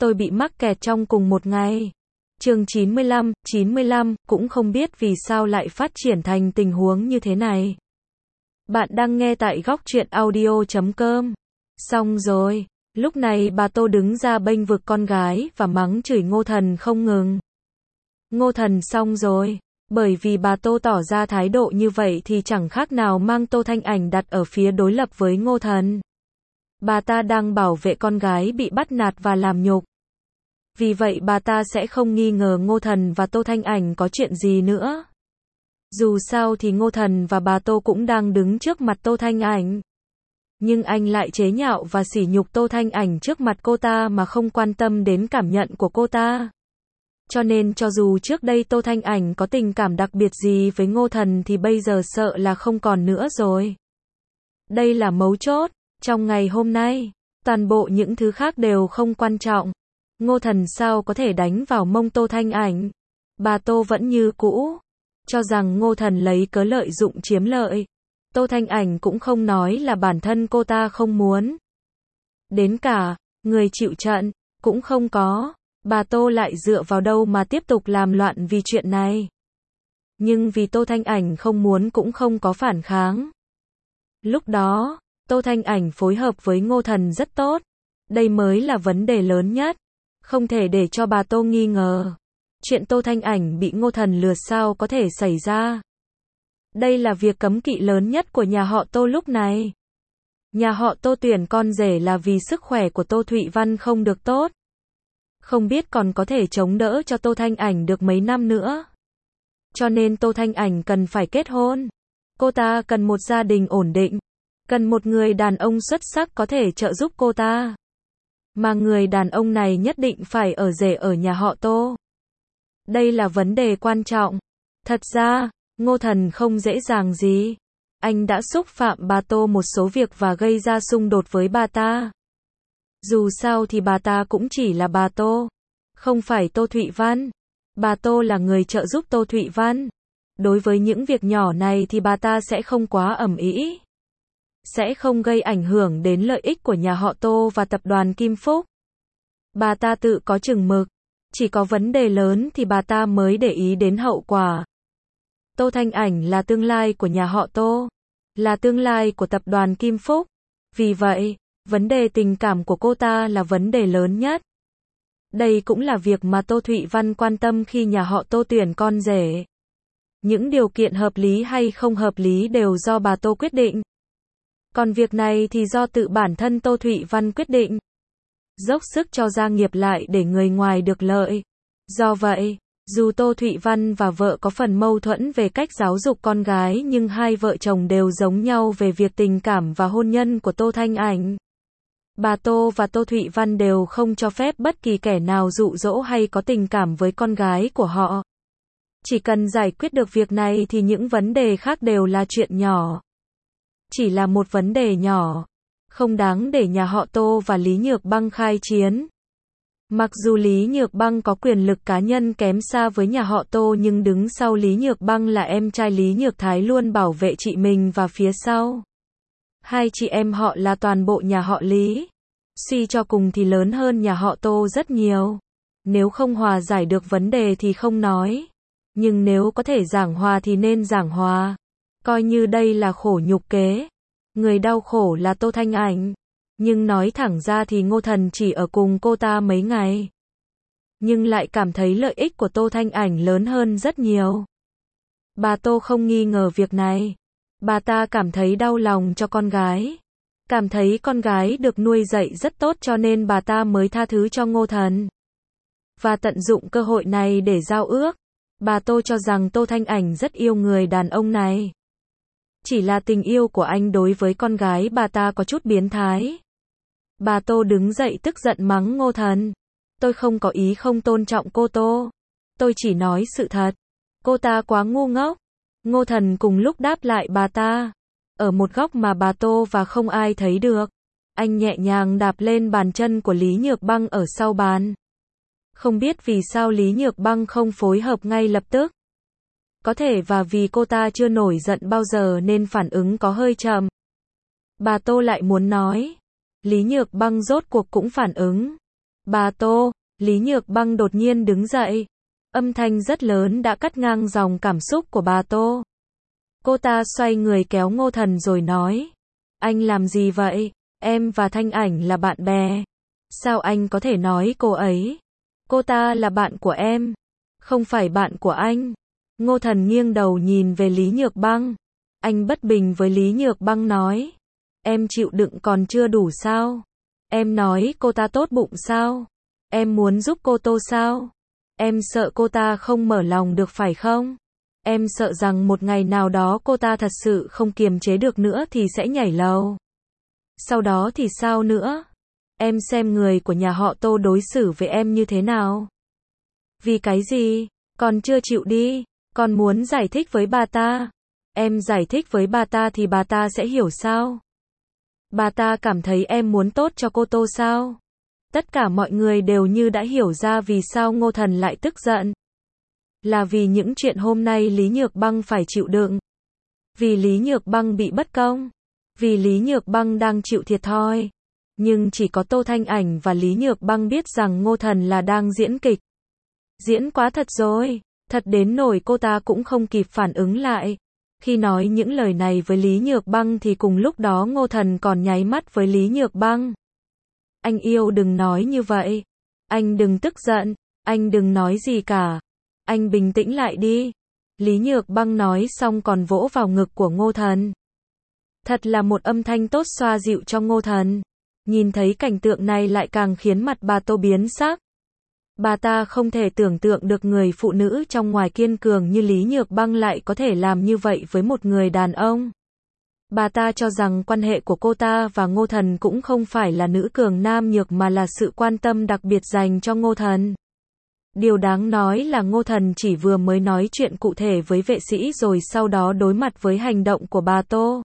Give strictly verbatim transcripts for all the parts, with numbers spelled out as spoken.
tôi bị mắc kẹt trong cùng một ngày. Chương chín mươi lăm, chín mươi lăm, cũng không biết vì sao lại phát triển thành tình huống như thế này. Bạn đang nghe tại góc truyện audio chấm com. Xong rồi, lúc này bà Tô đứng ra bênh vực con gái và mắng chửi Ngô Thần không ngừng. Ngô Thần xong rồi, bởi vì bà Tô tỏ ra thái độ như vậy thì chẳng khác nào mang Tô Thanh Ảnh đặt ở phía đối lập với Ngô Thần. Bà ta đang bảo vệ con gái bị bắt nạt và làm nhục. Vì vậy bà ta sẽ không nghi ngờ Ngô Thần và Tô Thanh Ảnh có chuyện gì nữa. Dù sao thì Ngô Thần và bà Tô cũng đang đứng trước mặt Tô Thanh Ảnh. Nhưng anh lại chế nhạo và sỉ nhục Tô Thanh Ảnh trước mặt cô ta mà không quan tâm đến cảm nhận của cô ta. Cho nên cho dù trước đây Tô Thanh Ảnh có tình cảm đặc biệt gì với Ngô Thần thì bây giờ sợ là không còn nữa rồi. Đây là mấu chốt. Trong ngày hôm nay, toàn bộ những thứ khác đều không quan trọng. Ngô Thần sao có thể đánh vào mông Tô Thanh Ảnh? Bà Tô vẫn như cũ, cho rằng Ngô Thần lấy cớ lợi dụng chiếm lợi. Tô Thanh Ảnh cũng không nói là bản thân cô ta không muốn. Đến cả người chịu trận cũng không có. Bà Tô lại dựa vào đâu mà tiếp tục làm loạn vì chuyện này? Nhưng vì Tô Thanh Ảnh không muốn cũng không có phản kháng. Lúc đó, Tô Thanh Ảnh phối hợp với Ngô Thần rất tốt. Đây mới là vấn đề lớn nhất. Không thể để cho bà Tô nghi ngờ. Chuyện Tô Thanh Ảnh bị Ngô Thần lừa sao có thể xảy ra. Đây là việc cấm kỵ lớn nhất của nhà họ Tô lúc này. Nhà họ Tô tuyển con rể là vì sức khỏe của Tô Thụy Văn không được tốt. Không biết còn có thể chống đỡ cho Tô Thanh Ảnh được mấy năm nữa. Cho nên Tô Thanh Ảnh cần phải kết hôn. Cô ta cần một gia đình ổn định. Cần một người đàn ông xuất sắc có thể trợ giúp cô ta. Mà người đàn ông này nhất định phải ở rể ở nhà họ Tô. Đây là vấn đề quan trọng. Thật ra, Ngô Thần không dễ dàng gì. Anh đã xúc phạm bà Tô một số việc và gây ra xung đột với bà ta. Dù sao thì bà ta cũng chỉ là bà Tô. Không phải Tô Thụy Văn. Bà Tô là người trợ giúp Tô Thụy Văn. Đối với những việc nhỏ này thì bà ta sẽ không quá ầm ĩ. Sẽ không gây ảnh hưởng đến lợi ích của nhà họ Tô và tập đoàn Kim Phúc. Bà ta tự có chừng mực. Chỉ có vấn đề lớn thì bà ta mới để ý đến hậu quả. Tô Thanh Ảnh là tương lai của nhà họ Tô. Là tương lai của tập đoàn Kim Phúc. Vì vậy, vấn đề tình cảm của cô ta là vấn đề lớn nhất. Đây cũng là việc mà Tô Thụy Văn quan tâm khi nhà họ Tô tuyển con rể. Những điều kiện hợp lý hay không hợp lý đều do bà Tô quyết định. Còn việc này thì do tự bản thân Tô Thụy Văn quyết định. Dốc sức cho gia nghiệp lại để người ngoài được lợi. Do vậy, dù Tô Thụy Văn và vợ có phần mâu thuẫn về cách giáo dục con gái nhưng hai vợ chồng đều giống nhau về việc tình cảm và hôn nhân của Tô Thanh Ảnh. Bà Tô và Tô Thụy Văn đều không cho phép bất kỳ kẻ nào dụ dỗ hay có tình cảm với con gái của họ. Chỉ cần giải quyết được việc này thì những vấn đề khác đều là chuyện nhỏ. Chỉ là một vấn đề nhỏ, không đáng để nhà họ Tô và Lý Nhược Băng khai chiến. Mặc dù Lý Nhược Băng có quyền lực cá nhân kém xa với nhà họ Tô nhưng đứng sau Lý Nhược Băng là em trai Lý Nhược Thái luôn bảo vệ chị mình và phía sau. Hai chị em họ là toàn bộ nhà họ Lý. Suy cho cùng thì lớn hơn nhà họ Tô rất nhiều. Nếu không hòa giải được vấn đề thì không nói. Nhưng nếu có thể giảng hòa thì nên giảng hòa. Coi như đây là khổ nhục kế. Người đau khổ là Tô Thanh Ảnh. Nhưng nói thẳng ra thì Ngô Thần chỉ ở cùng cô ta mấy ngày. Nhưng lại cảm thấy lợi ích của Tô Thanh Ảnh lớn hơn rất nhiều. Bà Tô không nghi ngờ việc này. Bà ta cảm thấy đau lòng cho con gái. Cảm thấy con gái được nuôi dạy rất tốt cho nên bà ta mới tha thứ cho Ngô Thần. Và tận dụng cơ hội này để giao ước. Bà Tô cho rằng Tô Thanh Ảnh rất yêu người đàn ông này. Chỉ là tình yêu của anh đối với con gái bà ta có chút biến thái. Bà Tô đứng dậy tức giận mắng Ngô Thần. Tôi không có ý không tôn trọng cô Tô. Tôi chỉ nói sự thật. Cô ta quá ngu ngốc. Ngô Thần cùng lúc đáp lại bà ta. Ở một góc mà bà Tô và không ai thấy được. Anh nhẹ nhàng đạp lên bàn chân của Lý Nhược Băng ở sau bàn. Không biết vì sao Lý Nhược Băng không phối hợp ngay lập tức. Có thể và vì cô ta chưa nổi giận bao giờ nên phản ứng có hơi chậm. Bà Tô lại muốn nói. Lý Nhược Băng rốt cuộc cũng phản ứng. Bà Tô, Lý Nhược Băng đột nhiên đứng dậy. Âm thanh rất lớn đã cắt ngang dòng cảm xúc của bà Tô. Cô ta xoay người kéo Ngô Thần rồi nói. Anh làm gì vậy? Em và Thanh Ảnh là bạn bè. Sao anh có thể nói cô ấy? Cô ta là bạn của em, không phải bạn của anh. Ngô Thần nghiêng đầu nhìn về Lý Nhược Băng. Anh bất bình với Lý Nhược Băng nói. Em chịu đựng còn chưa đủ sao? Em nói cô ta tốt bụng sao? Em muốn giúp cô Tô sao? Em sợ cô ta không mở lòng được phải không? Em sợ rằng một ngày nào đó cô ta thật sự không kiềm chế được nữa thì sẽ nhảy lầu. Sau đó thì sao nữa? Em xem người của nhà họ Tô đối xử với em như thế nào? Vì cái gì? Còn chưa chịu đi, còn muốn giải thích với bà ta. Em giải thích với bà ta thì bà ta sẽ hiểu sao? Bà ta cảm thấy em muốn tốt cho cô Tô sao? Tất cả mọi người đều như đã hiểu ra vì sao Ngô Thần lại tức giận. Là vì những chuyện hôm nay Lý Nhược Băng phải chịu đựng. Vì Lý Nhược Băng bị bất công. Vì Lý Nhược Băng đang chịu thiệt thòi. Nhưng chỉ có Tô Thanh Ảnh và Lý Nhược Băng biết rằng Ngô Thần là đang diễn kịch. Diễn quá thật rồi, thật đến nỗi cô ta cũng không kịp phản ứng lại. Khi nói những lời này với Lý Nhược Băng thì cùng lúc đó Ngô Thần còn nháy mắt với Lý Nhược Băng. Anh yêu đừng nói như vậy. Anh đừng tức giận. Anh đừng nói gì cả. Anh bình tĩnh lại đi. Lý Nhược Băng nói xong còn vỗ vào ngực của Ngô Thần. Thật là một âm thanh tốt xoa dịu cho Ngô Thần. Nhìn thấy cảnh tượng này lại càng khiến mặt bà Tô biến sắc. Bà ta không thể tưởng tượng được người phụ nữ trong ngoài kiên cường như Lý Nhược Băng lại có thể làm như vậy với một người đàn ông. Bà ta cho rằng quan hệ của cô ta và Ngô Thần cũng không phải là nữ cường nam nhược mà là sự quan tâm đặc biệt dành cho Ngô Thần. Điều đáng nói là Ngô Thần chỉ vừa mới nói chuyện cụ thể với vệ sĩ rồi sau đó đối mặt với hành động của bà Tô.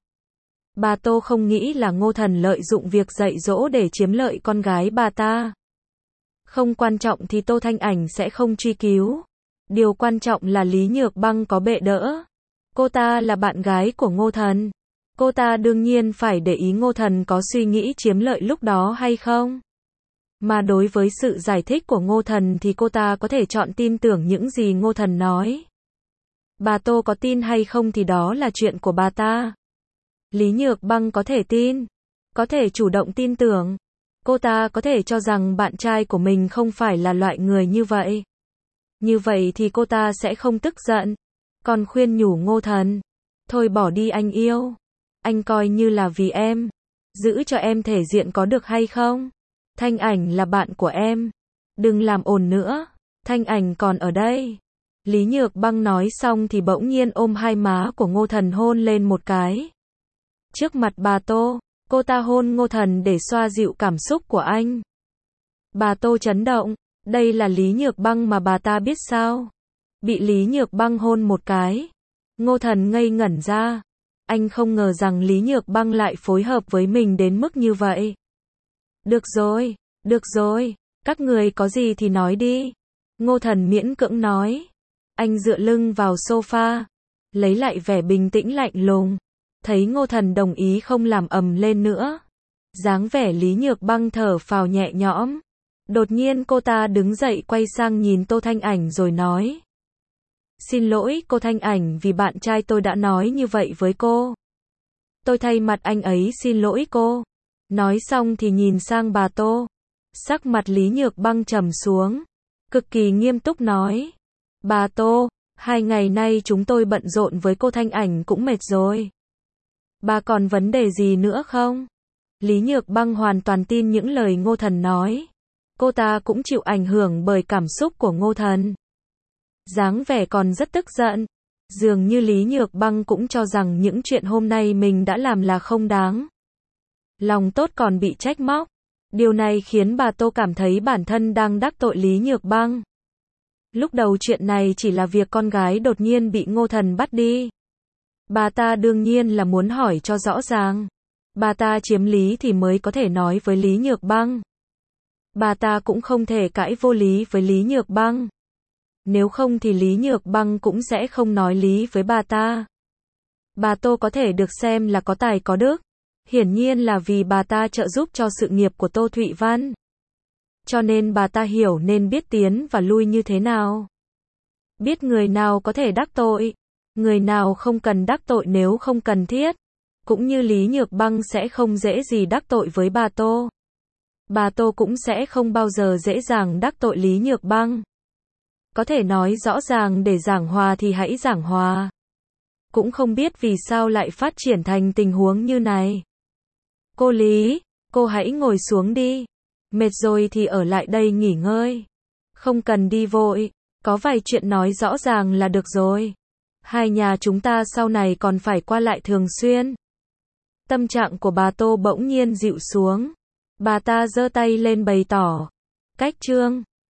Bà Tô không nghĩ là Ngô Thần lợi dụng việc dạy dỗ để chiếm lợi con gái bà ta. Không quan trọng thì Tô Thanh Ảnh sẽ không truy cứu. Điều quan trọng là Lý Nhược Băng có bệ đỡ. Cô ta là bạn gái của Ngô Thần. Cô ta đương nhiên phải để ý Ngô Thần có suy nghĩ chiếm lợi lúc đó hay không. Mà đối với sự giải thích của Ngô Thần thì cô ta có thể chọn tin tưởng những gì Ngô Thần nói. Bà Tô có tin hay không thì đó là chuyện của bà ta. Lý Nhược Băng có thể tin, có thể chủ động tin tưởng. Cô ta có thể cho rằng bạn trai của mình không phải là loại người như vậy. Như vậy thì cô ta sẽ không tức giận. Còn khuyên nhủ Ngô Thần. Thôi bỏ đi anh yêu. Anh coi như là vì em. Giữ cho em thể diện có được hay không? Thanh Ảnh là bạn của em. Đừng làm ồn nữa. Thanh Ảnh còn ở đây. Lý Nhược Băng nói xong thì bỗng nhiên ôm hai má của Ngô Thần hôn lên một cái. Trước mặt bà Tô, cô ta hôn Ngô Thần để xoa dịu cảm xúc của anh. Bà Tô chấn động. Đây là Lý Nhược Băng mà bà ta biết sao? Bị Lý Nhược Băng hôn một cái. Ngô Thần ngây ngẩn ra. Anh không ngờ rằng Lý Nhược Băng lại phối hợp với mình đến mức như vậy. Được rồi, được rồi, các người có gì thì nói đi. Ngô Thần miễn cưỡng nói. Anh dựa lưng vào sofa, lấy lại vẻ bình tĩnh lạnh lùng. Thấy Ngô Thần đồng ý không làm ầm lên nữa. Dáng vẻ Lý Nhược Băng thở phào nhẹ nhõm. Đột nhiên cô ta đứng dậy quay sang nhìn Tô Thanh Ảnh rồi nói. Xin lỗi cô Thanh Ảnh vì bạn trai tôi đã nói như vậy với cô. Tôi thay mặt anh ấy xin lỗi cô. Nói xong thì nhìn sang bà Tô. Sắc mặt Lý Nhược Băng trầm xuống. Cực kỳ nghiêm túc nói. Bà Tô, hai ngày nay chúng tôi bận rộn với cô Thanh Ảnh cũng mệt rồi. Bà còn vấn đề gì nữa không? Lý Nhược Băng hoàn toàn tin những lời Ngô Thần nói. Cô ta cũng chịu ảnh hưởng bởi cảm xúc của Ngô Thần. Dáng vẻ còn rất tức giận. Dường như Lý Nhược Băng cũng cho rằng những chuyện hôm nay mình đã làm là không đáng. Lòng tốt còn bị trách móc. Điều này khiến bà Tô cảm thấy bản thân đang đắc tội Lý Nhược Băng. Lúc đầu chuyện này chỉ là việc con gái đột nhiên bị Ngô Thần bắt đi. Bà ta đương nhiên là muốn hỏi cho rõ ràng. Bà ta chiếm lý thì mới có thể nói với Lý Nhược Băng. Bà ta cũng không thể cãi vô lý với Lý Nhược Băng. Nếu không thì Lý Nhược Băng cũng sẽ không nói lý với bà ta. Bà Tô có thể được xem là có tài có đức. Hiển nhiên là vì bà ta trợ giúp cho sự nghiệp của Tô Thụy Văn. Cho nên bà ta hiểu nên biết tiến và lui như thế nào. Biết người nào có thể đắc tội, người nào không cần đắc tội nếu không cần thiết. Cũng như Lý Nhược Băng sẽ không dễ gì đắc tội với bà Tô. Bà Tô cũng sẽ không bao giờ dễ dàng đắc tội Lý Nhược Băng. Có thể nói rõ ràng để giảng hòa thì hãy giảng hòa. Cũng không biết vì sao lại phát triển thành tình huống như này. Cô Lý, cô hãy ngồi xuống đi. Mệt rồi thì ở lại đây nghỉ ngơi. Không cần đi vội, có vài chuyện nói rõ ràng là được rồi. Hai nhà chúng ta sau này còn phải qua lại thường xuyên. Tâm trạng của bà Tô bỗng nhiên dịu xuống. Bà ta giơ tay lên bày tỏ. Cách Trương